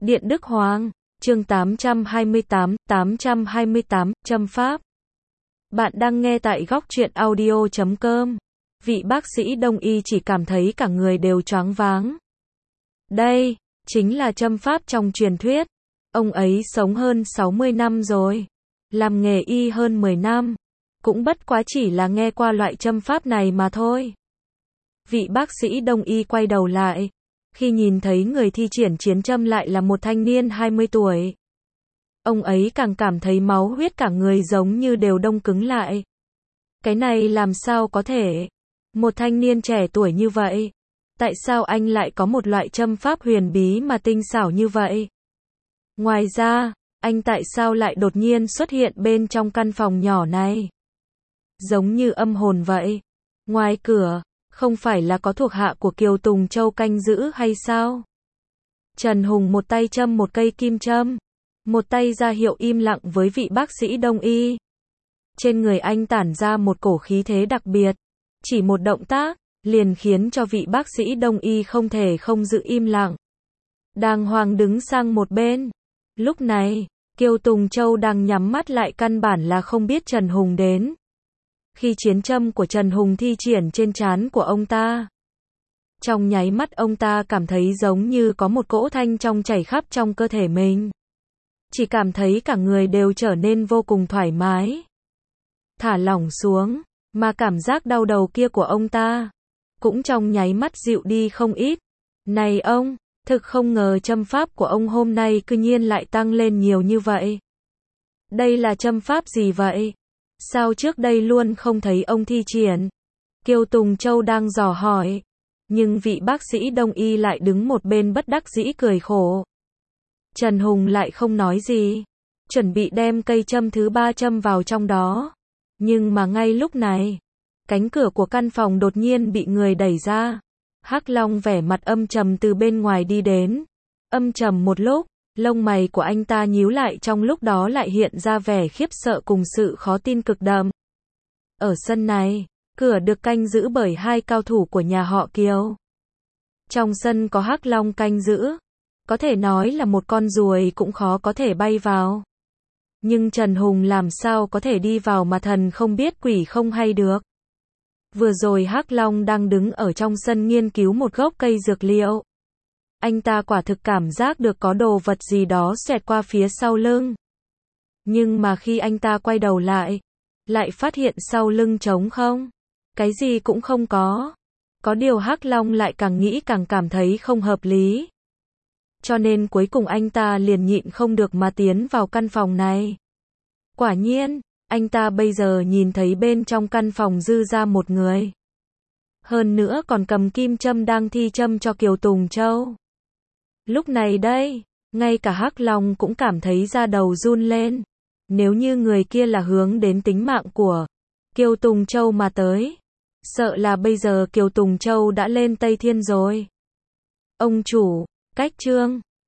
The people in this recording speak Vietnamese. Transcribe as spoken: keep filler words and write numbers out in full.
Điện Đức Hoàng, chương tám trăm hai mươi tám, tám trăm hai mươi tám, châm pháp. Bạn đang nghe tại góc truyện audio chấm com. Vị bác sĩ đông y chỉ cảm thấy cả người đều choáng váng. Đây, chính là châm pháp trong truyền thuyết. Ông ấy sống hơn sáu mươi năm rồi. Làm nghề y hơn mười năm. Cũng bất quá chỉ là nghe qua loại châm pháp này mà thôi. Vị bác sĩ đông y quay đầu lại. Khi nhìn thấy người thi triển chiến châm lại là một thanh niên hai mươi tuổi. Ông ấy càng cảm thấy máu huyết cả người giống như đều đông cứng lại. Cái này làm sao có thể? Một thanh niên trẻ tuổi như vậy. Tại sao anh lại có một loại châm pháp huyền bí mà tinh xảo như vậy? Ngoài ra, anh tại sao lại đột nhiên xuất hiện bên trong căn phòng nhỏ này? Giống như âm hồn vậy. Ngoài cửa, không phải là có thuộc hạ của Kiều Tùng Châu canh giữ hay sao? Trần Hùng một tay châm một cây kim châm, một tay ra hiệu im lặng với vị bác sĩ đông y. Trên người anh tản ra một cổ khí thế đặc biệt, chỉ một động tác, liền khiến cho vị bác sĩ đông y không thể không giữ im lặng. Đàng hoàng đứng sang một bên. Lúc này, Kiều Tùng Châu đang nhắm mắt lại căn bản là không biết Trần Hùng đến. Khi chiến châm của Trần Hùng thi triển trên trán của ông ta, trong nháy mắt ông ta cảm thấy giống như có một cỗ thanh trong chảy khắp trong cơ thể mình. Chỉ cảm thấy cả người đều trở nên vô cùng thoải mái. Thả lỏng xuống, mà cảm giác đau đầu kia của ông ta cũng trong nháy mắt dịu đi không ít. Này ông, thực không ngờ châm pháp của ông hôm nay cư nhiên lại tăng lên nhiều như vậy. Đây là châm pháp gì vậy? Sao trước đây luôn không thấy ông thi triển? Kiều Tùng Châu đang dò hỏi. Nhưng vị bác sĩ đông y lại đứng một bên bất đắc dĩ cười khổ. Trần Hùng lại không nói gì. Chuẩn bị đem cây châm thứ ba châm vào trong đó. Nhưng mà ngay lúc này, cánh cửa của căn phòng đột nhiên bị người đẩy ra. Hắc Long vẻ mặt âm trầm từ bên ngoài đi đến. Âm trầm một lúc, lông mày của anh ta nhíu lại, trong lúc đó lại hiện ra vẻ khiếp sợ cùng sự khó tin cực đậm. Ở sân này, cửa được canh giữ bởi hai cao thủ của nhà họ Kiều. Trong sân có Hắc Long canh giữ, có thể nói là một con ruồi cũng khó có thể bay vào. Nhưng Trần Hùng làm sao có thể đi vào mà thần không biết quỷ không hay được. Vừa rồi Hắc Long đang đứng ở trong sân nghiên cứu một gốc cây dược liệu. Anh ta quả thực cảm giác được có đồ vật gì đó xẹt qua phía sau lưng. Nhưng mà khi anh ta quay đầu lại, lại phát hiện sau lưng trống không. Cái gì cũng không có. Có điều Hắc Long lại càng nghĩ càng cảm thấy không hợp lý. Cho nên cuối cùng anh ta liền nhịn không được mà tiến vào căn phòng này. Quả nhiên, anh ta bây giờ nhìn thấy bên trong căn phòng dư ra một người. Hơn nữa còn cầm kim châm đang thi châm cho Kiều Tùng Châu. Lúc này đây, ngay cả Hắc Long cũng cảm thấy da đầu run lên. Nếu như người kia là hướng đến tính mạng của Kiều Tùng Châu mà tới, sợ là bây giờ Kiều Tùng Châu đã lên Tây Thiên rồi. Ông chủ, cách chương